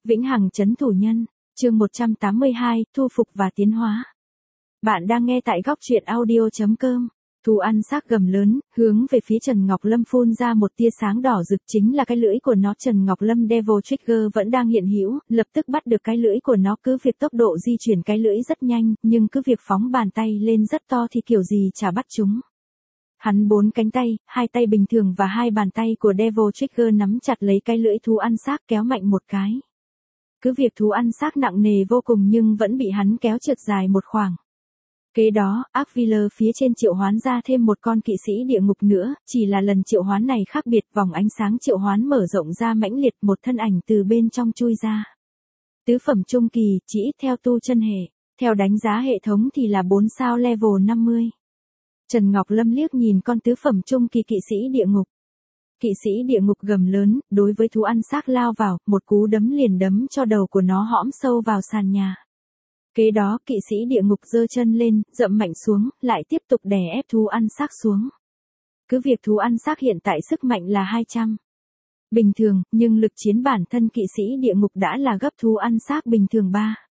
Vĩnh hằng trấn thủ nhân, chương 182, thu phục và tiến hóa. Bạn đang nghe tại góc truyện audio.com. Thú ăn xác gầm lớn, hướng về phía Trần Ngọc Lâm phun ra một tia sáng đỏ rực, chính là cái lưỡi của nó. Trần Ngọc Lâm Devil Trigger vẫn đang hiện hữu, lập tức bắt được cái lưỡi của nó. Cứ việc tốc độ di chuyển cái lưỡi rất nhanh, nhưng cứ việc phóng bàn tay lên rất to thì kiểu gì chả bắt chúng. Hắn 4 cánh tay, 2 tay bình thường và 2 bàn tay của Devil Trigger nắm chặt lấy cái lưỡi thú ăn xác, kéo mạnh một cái. Cứ việc thú ăn xác nặng nề vô cùng nhưng vẫn bị hắn kéo trượt dài một khoảng. Kế đó, Aquila phía trên triệu hoán ra thêm một con kỵ sĩ địa ngục nữa, chỉ là lần triệu hoán này khác biệt, vòng ánh sáng triệu hoán mở rộng ra mãnh liệt, một thân ảnh từ bên trong chui ra. Tứ phẩm trung kỳ, chỉ ít theo tu chân hệ, theo đánh giá hệ thống thì là 4 sao level 50. Trần Ngọc Lâm liếc nhìn con tứ phẩm trung kỳ kỵ sĩ địa ngục. Kỵ sĩ địa ngục gầm lớn, đối với thú ăn xác lao vào, một cú đấm liền đấm cho đầu của nó hõm sâu vào sàn nhà. Kế đó kỵ sĩ địa ngục giơ chân lên, dậm mạnh xuống, lại tiếp tục đè ép thú ăn xác xuống. Cứ việc thú ăn xác hiện tại sức mạnh là 200. Bình thường, nhưng lực chiến bản thân kỵ sĩ địa ngục đã là gấp thú ăn xác bình thường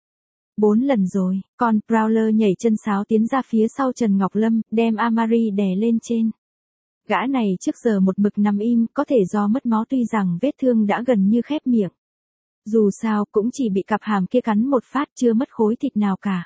4 lần rồi. Con Prowler nhảy chân sáo tiến ra phía sau Trần Ngọc Lâm, đem Amari đè lên trên. Gã này trước giờ một mực nằm im, có thể do mất máu, tuy rằng vết thương đã gần như khép miệng. Dù sao cũng chỉ bị cặp hàm kia cắn một phát, chưa mất khối thịt nào cả.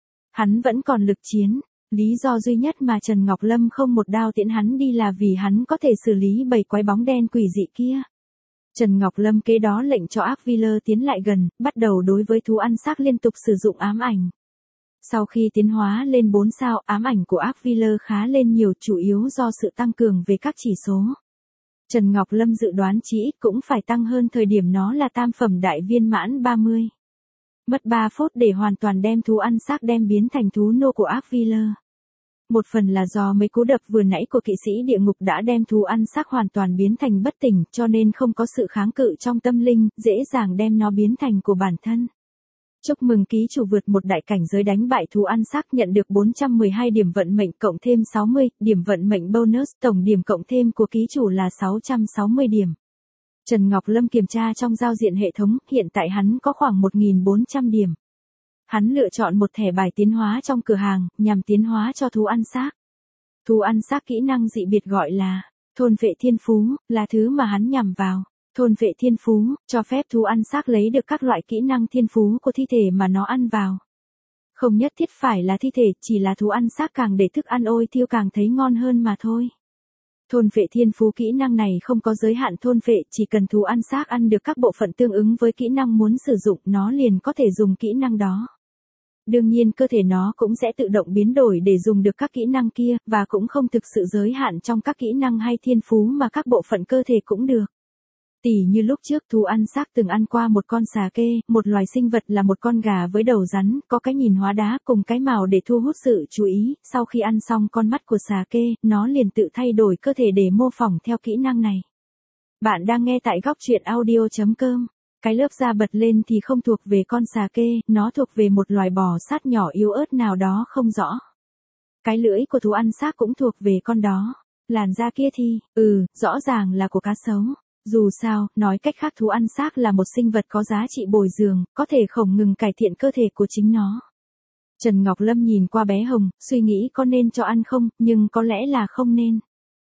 Hắn vẫn còn lực chiến, lý do duy nhất mà Trần Ngọc Lâm không một đao tiễn hắn đi là vì hắn có thể xử lý bầy quái bóng đen quỷ dị kia. Trần Ngọc Lâm kế đó lệnh cho Aquila tiến lại gần, bắt đầu đối với thú ăn xác liên tục sử dụng ám ảnh. Sau khi tiến hóa lên 4 sao, ám ảnh của Aquila khá lên nhiều, chủ yếu do sự tăng cường về các chỉ số. Trần Ngọc Lâm dự đoán chỉ ít cũng phải tăng hơn thời điểm nó là tam phẩm đại viên mãn 30. Mất 3 phút để hoàn toàn đem thú ăn xác đem biến thành thú nô của Aquila. Một phần là do mấy cú đập vừa nãy của kỵ sĩ địa ngục đã đem thú ăn xác hoàn toàn biến thành bất tỉnh, cho nên không có sự kháng cự trong tâm linh, dễ dàng đem nó biến thành của bản thân. Chúc mừng ký chủ vượt một đại cảnh giới đánh bại thú ăn xác, nhận được 412 điểm vận mệnh cộng thêm 60 điểm vận mệnh bonus, tổng điểm cộng thêm của ký chủ là 660 điểm. Trần Ngọc Lâm kiểm tra trong giao diện hệ thống, hiện tại hắn có khoảng 1400 điểm. Hắn lựa chọn một thẻ bài tiến hóa trong cửa hàng, nhằm tiến hóa cho thú ăn xác. Thú ăn xác kỹ năng dị biệt gọi là thôn vệ thiên phú, là thứ mà hắn nhằm vào. Thôn vệ thiên phú, cho phép thú ăn xác lấy được các loại kỹ năng thiên phú của thi thể mà nó ăn vào. Không nhất thiết phải là thi thể, chỉ là thú ăn xác càng để thức ăn ôi thiêu càng thấy ngon hơn mà thôi. Thôn vệ thiên phú kỹ năng này không có giới hạn thôn vệ, chỉ cần thú ăn xác ăn được các bộ phận tương ứng với kỹ năng muốn sử dụng, nó liền có thể dùng kỹ năng đó. Đương nhiên cơ thể nó cũng sẽ tự động biến đổi để dùng được các kỹ năng kia, và cũng không thực sự giới hạn trong các kỹ năng hay thiên phú mà các bộ phận cơ thể cũng được. Tỉ như lúc trước thú ăn xác từng ăn qua một con xà kê, một loài sinh vật là một con gà với đầu rắn, có cái nhìn hóa đá cùng cái mào để thu hút sự chú ý, sau khi ăn xong con mắt của xà kê, nó liền tự thay đổi cơ thể để mô phỏng theo kỹ năng này. Bạn đang nghe tại góc truyện audio.com. Cái lớp da bật lên thì không thuộc về con xà kê, nó thuộc về một loài bò sát nhỏ yếu ớt nào đó không rõ. Cái lưỡi của thú ăn xác cũng thuộc về con đó. Làn da kia thì, rõ ràng là của cá sấu. Dù sao, nói cách khác thú ăn xác là một sinh vật có giá trị bồi dưỡng, có thể không ngừng cải thiện cơ thể của chính nó. Trần Ngọc Lâm nhìn qua bé Hồng, suy nghĩ có nên cho ăn không, nhưng có lẽ là không nên.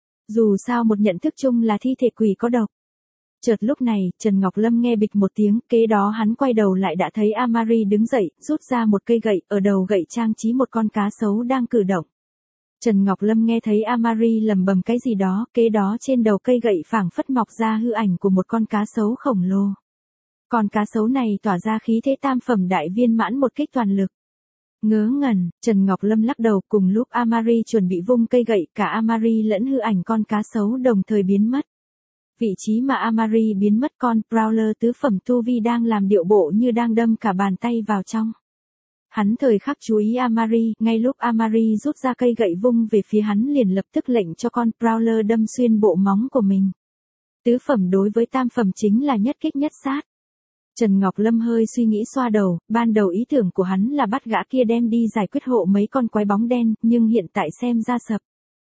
Dù sao một nhận thức chung là thi thể quỷ có độc. Chợt lúc này, Trần Ngọc Lâm nghe bịch một tiếng, kế đó hắn quay đầu lại đã thấy Amari đứng dậy, rút ra một cây gậy, ở đầu gậy trang trí một con cá sấu đang cử động. Trần Ngọc Lâm nghe thấy Amari lẩm bẩm cái gì đó, kế đó trên đầu cây gậy phảng phất mọc ra hư ảnh của một con cá sấu khổng lồ. Con cá sấu này tỏa ra khí thế tam phẩm đại viên mãn một kích toàn lực. Ngớ ngẩn, Trần Ngọc Lâm lắc đầu, cùng lúc Amari chuẩn bị vung cây gậy, cả Amari lẫn hư ảnh con cá sấu đồng thời biến mất. Vị trí mà Amari biến mất, con Prowler tứ phẩm tu vi đang làm điệu bộ như đang đâm cả bàn tay vào trong. Hắn thời khắc chú ý Amari, ngay lúc Amari rút ra cây gậy vung về phía hắn liền lập tức lệnh cho con Prowler đâm xuyên bộ móng của mình. Tứ phẩm đối với tam phẩm chính là nhất kích nhất sát. Trần Ngọc Lâm hơi suy nghĩ xoa đầu, ban đầu ý tưởng của hắn là bắt gã kia đem đi giải quyết hộ mấy con quái bóng đen, nhưng hiện tại xem ra sập.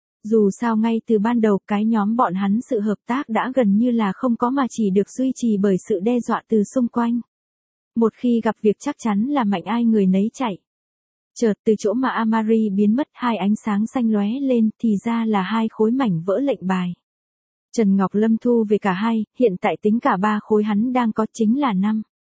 Dù sao ngay từ ban đầu cái nhóm bọn hắn sự hợp tác đã gần như là không có mà chỉ được duy trì bởi sự đe dọa từ xung quanh. Một khi gặp việc chắc chắn là mạnh ai người nấy chạy. Chợt từ chỗ mà Amari biến mất, hai ánh sáng xanh lóe lên, thì ra là hai khối mảnh vỡ lệnh bài. Trần Ngọc Lâm thu về cả hai, hiện tại tính cả 3 khối hắn đang có chính là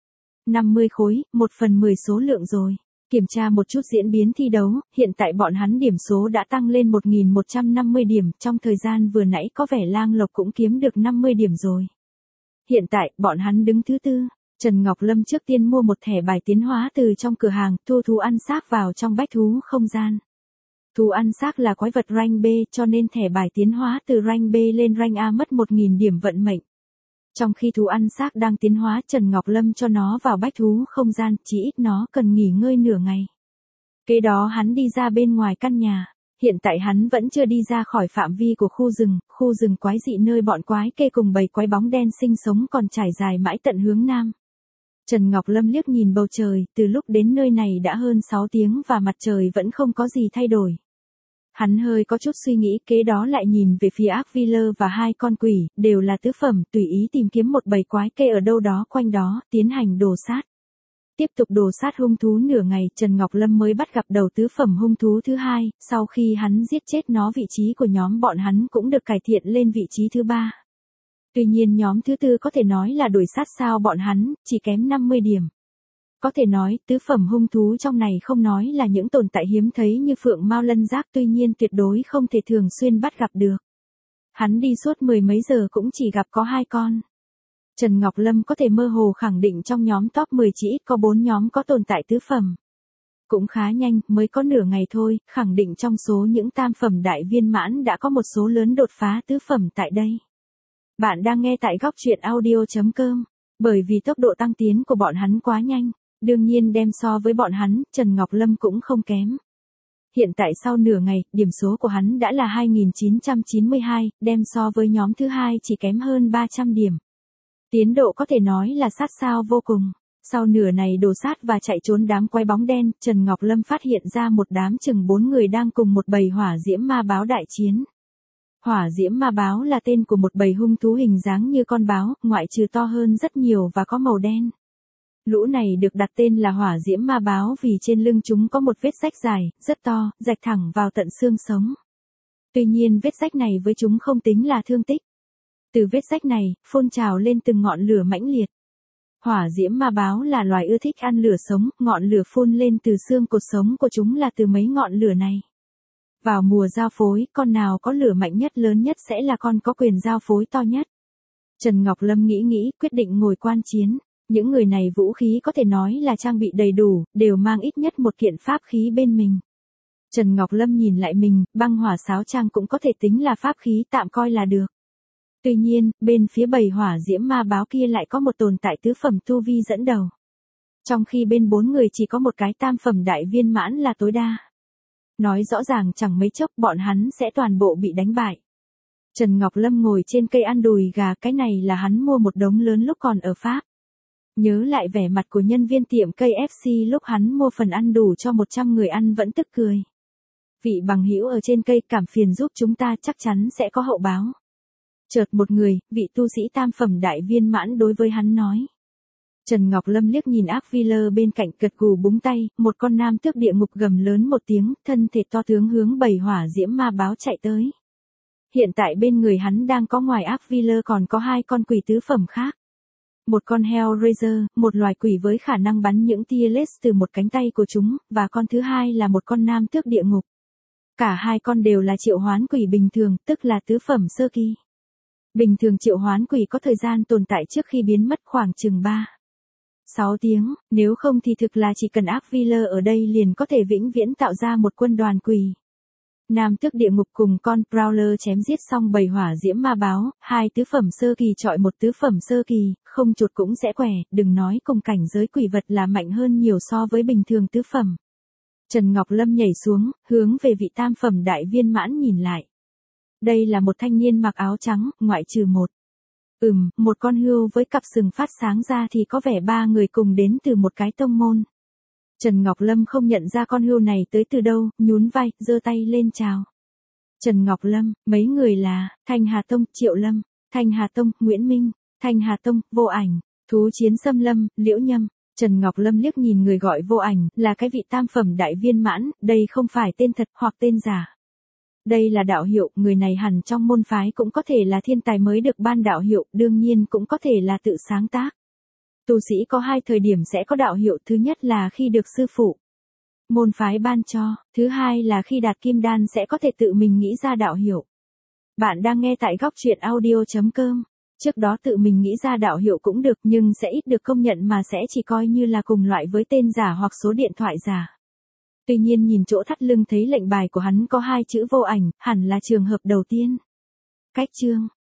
50 khối, 1/10 số lượng rồi. Kiểm tra một chút diễn biến thi đấu, hiện tại bọn hắn điểm số đã tăng lên 1150 điểm, trong thời gian vừa nãy có vẻ Lang Lộc cũng kiếm được 50 điểm rồi. Hiện tại, bọn hắn đứng thứ tư. Trần Ngọc Lâm trước tiên mua một thẻ bài tiến hóa từ trong cửa hàng, thu thú ăn xác vào trong bách thú không gian. Thú ăn xác là quái vật rank B, cho nên thẻ bài tiến hóa từ rank B lên rank A mất 1000 điểm vận mệnh. Trong khi thú ăn xác đang tiến hóa, Trần Ngọc Lâm cho nó vào bách thú không gian, chỉ ít nó cần nghỉ ngơi nửa ngày. Kế đó hắn đi ra bên ngoài căn nhà. Hiện tại hắn vẫn chưa đi ra khỏi phạm vi của khu rừng quái dị nơi bọn quái kê cùng bầy quái bóng đen sinh sống còn trải dài mãi tận hướng nam. Trần Ngọc Lâm liếc nhìn bầu trời, từ lúc đến nơi này đã hơn 6 tiếng và mặt trời vẫn không có gì thay đổi. Hắn hơi có chút suy nghĩ, kế đó lại nhìn về phía Arkviller và hai con quỷ, đều là tứ phẩm, tùy ý tìm kiếm một bầy quái kê ở đâu đó quanh đó, tiến hành đồ sát. Tiếp tục đồ sát hung thú nửa ngày, Trần Ngọc Lâm mới bắt gặp đầu tứ phẩm hung thú thứ hai, sau khi hắn giết chết nó vị trí của nhóm bọn hắn cũng được cải thiện lên vị trí thứ 3. Tuy nhiên nhóm thứ tư có thể nói là đuổi sát sao bọn hắn, chỉ kém 50 điểm. Có thể nói, tứ phẩm hung thú trong này không nói là những tồn tại hiếm thấy như phượng mao lân giác, tuy nhiên tuyệt đối không thể thường xuyên bắt gặp được. Hắn đi suốt 10 mấy giờ cũng chỉ gặp có 2 con. Trần Ngọc Lâm có thể mơ hồ khẳng định trong nhóm top 10 chỉ ít có 4 nhóm có tồn tại tứ phẩm. Cũng khá nhanh, mới có nửa ngày thôi, khẳng định trong số những tam phẩm đại viên mãn đã có một số lớn đột phá tứ phẩm tại đây. Bạn đang nghe tại góc truyện audio.com. Bởi vì tốc độ tăng tiến của bọn hắn quá nhanh, đương nhiên đem so với bọn hắn, Trần Ngọc Lâm cũng không kém. Hiện tại sau nửa ngày, điểm số của hắn đã là 2992, đem so với nhóm thứ hai chỉ kém hơn 300 điểm. Tiến độ có thể nói là sát sao vô cùng. Sau nửa này đồ sát và chạy trốn đám quái bóng đen, Trần Ngọc Lâm phát hiện ra một đám chừng 4 người đang cùng một bầy hỏa diễm ma báo đại chiến. Hỏa diễm ma báo là tên của một bầy hung thú hình dáng như con báo, ngoại trừ to hơn rất nhiều và có màu đen. Lũ này được đặt tên là hỏa diễm ma báo vì trên lưng chúng có một vết rách dài, rất to, rạch thẳng vào tận xương sống. Tuy nhiên vết rách này với chúng không tính là thương tích. Từ vết rách này, phun trào lên từng ngọn lửa mãnh liệt. Hỏa diễm ma báo là loài ưa thích ăn lửa sống, ngọn lửa phun lên từ xương cột sống của chúng là từ mấy ngọn lửa này. Vào mùa giao phối, con nào có lửa mạnh nhất lớn nhất sẽ là con có quyền giao phối to nhất. Trần Ngọc Lâm nghĩ, quyết định ngồi quan chiến. Những người này vũ khí có thể nói là trang bị đầy đủ, đều mang ít nhất một kiện pháp khí bên mình. Trần Ngọc Lâm nhìn lại mình, băng hỏa sáo trang cũng có thể tính là pháp khí, tạm coi là được. Tuy nhiên, bên phía bầy hỏa diễm ma báo kia lại có một tồn tại tứ phẩm tu vi dẫn đầu. Trong khi bên 4 người chỉ có một cái tam phẩm đại viên mãn là tối đa. Nói rõ ràng chẳng mấy chốc bọn hắn sẽ toàn bộ bị đánh bại. Trần Ngọc Lâm ngồi trên cây ăn đùi gà, cái này là hắn mua một đống lớn lúc còn ở Pháp. Nhớ lại vẻ mặt của nhân viên tiệm KFC lúc hắn mua phần ăn đủ cho 100 người ăn vẫn tức cười. Vị bằng hữu ở trên cây, cảm phiền giúp chúng ta, chắc chắn sẽ có hậu báo. Chợt một người, vị tu sĩ tam phẩm đại viên mãn đối với hắn nói. Trần Ngọc Lâm liếc nhìn Arkviller bên cạnh, gật gù búng tay, một con nam tước địa ngục gầm lớn một tiếng, thân thể to tướng hướng bầy hỏa diễm ma báo chạy tới. Hiện tại bên người hắn đang có ngoài Arkviller còn có 2 con quỷ tứ phẩm khác. Một con Hellraiser, một loài quỷ với khả năng bắn những tia laser từ một cánh tay của chúng, và con thứ hai là một con nam tước địa ngục. Cả 2 con đều là triệu hoán quỷ bình thường, tức là tứ phẩm sơ kỳ. Bình thường triệu hoán quỷ có thời gian tồn tại trước khi biến mất khoảng chừng 6 tiếng, nếu không thì thực là chỉ cần Arkviller ở đây liền có thể vĩnh viễn tạo ra một quân đoàn quỷ. Nam tước địa ngục cùng con Prowler chém giết xong bầy hỏa diễm ma báo, 2 tứ phẩm sơ kỳ chọi một tứ phẩm sơ kỳ, không chuột cũng sẽ quẻ, đừng nói cùng cảnh giới quỷ vật là mạnh hơn nhiều so với bình thường tứ phẩm. Trần Ngọc Lâm nhảy xuống, hướng về vị tam phẩm đại viên mãn nhìn lại. Đây là một thanh niên mặc áo trắng, ngoại trừ một con hươu với cặp sừng phát sáng ra thì có vẻ 3 người cùng đến từ một cái tông môn. Trần Ngọc Lâm không nhận ra con hươu này tới từ đâu, nhún vai, giơ tay lên chào. Trần Ngọc Lâm, mấy người là, Thanh Hà Tông, Triệu Lâm, Thanh Hà Tông, Nguyễn Minh, Thanh Hà Tông, Vô Ảnh, Thú Chiến Xâm Lâm, Liễu Nhâm. Trần Ngọc Lâm liếc nhìn người gọi vô ảnh, là cái vị tam phẩm đại viên mãn, đây không phải tên thật hoặc tên giả. Đây là đạo hiệu, người này hẳn trong môn phái cũng có thể là thiên tài mới được ban đạo hiệu, đương nhiên cũng có thể là tự sáng tác. Tu sĩ có hai thời điểm sẽ có đạo hiệu, thứ nhất là khi được sư phụ môn phái ban cho, thứ hai là khi đạt kim đan sẽ có thể tự mình nghĩ ra đạo hiệu. Bạn đang nghe tại góc truyện audio.com. Trước đó tự mình nghĩ ra đạo hiệu cũng được nhưng sẽ ít được công nhận mà sẽ chỉ coi như là cùng loại với tên giả hoặc số điện thoại giả. Tuy nhiên nhìn chỗ thắt lưng thấy lệnh bài của hắn có hai chữ vô ảnh, hẳn là trường hợp đầu tiên. Cách chương,